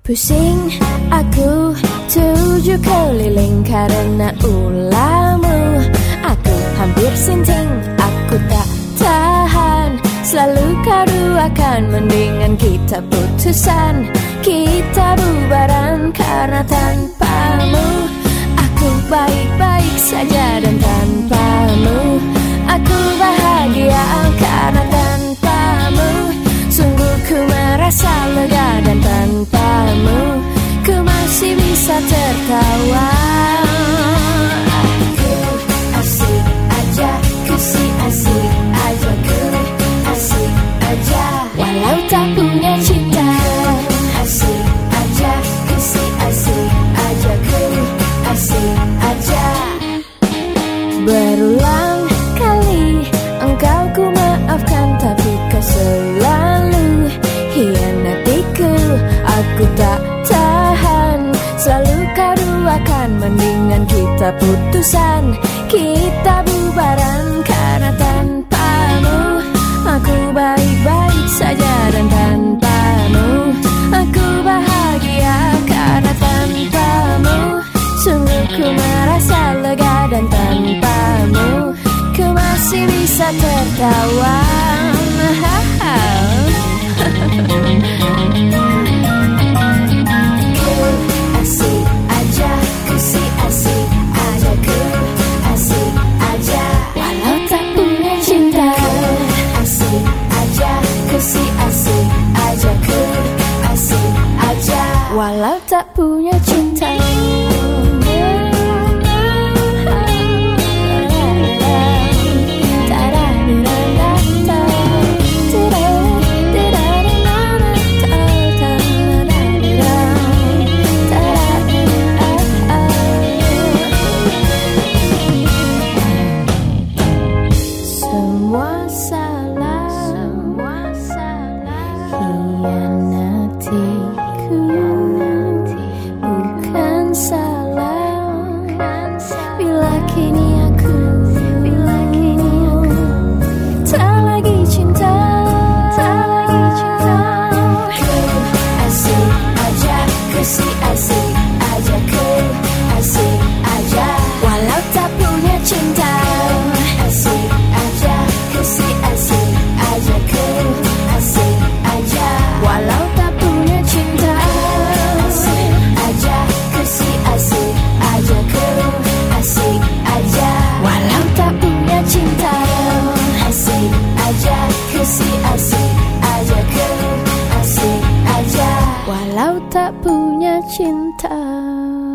Pusing aku 7 keliling karena ulahmu. Aku hampir sinting, aku tak tahan. Selalu kau duakan, mendingan kita putusan. Kita bubaran karena tanpamu aku baik-baik saja, dan tanpamu aku bahagia. Karena tanpamu sungguh ku merasa lega, dan tanpamu ku masih bisa tertawa. Aku asik aja, ku si asik aja, ku asik aja walau tak punya cinta. Asik aja, ku si asik aja, ku asik aja. Berulang kali engkau ku maafkan, tapi kau selalu hianatiku. Aku tak tahan, selalu kau duakan, mendingan kita putusan. Kita bubaran karena tanpamu aku baik-baik saja, dan tanpamu aku bahagia. Karena tanpamu sungguh ku merasa lega, dan tanpamu ku masih bisa tertawa. Ku asik aja, ku si asik aja, ku asik aja walau tak punya cinta. Asik aja, ku si asik aja, ku asik aja walau tak punya cinta. Hianatiku bukan salah, bila kini aku tak lagi cinta. Ku asik aja, ku si asik aja, ku asik aja walau tak punya cinta. Asik aja, ku si asik aja, ku asik aja walau tak punya cinta. Asik aja, ku si asik aja, ku asik aja walau tak punya cinta. Asik aja, ku si asik aja, ku asik aja walau tak punya cinta.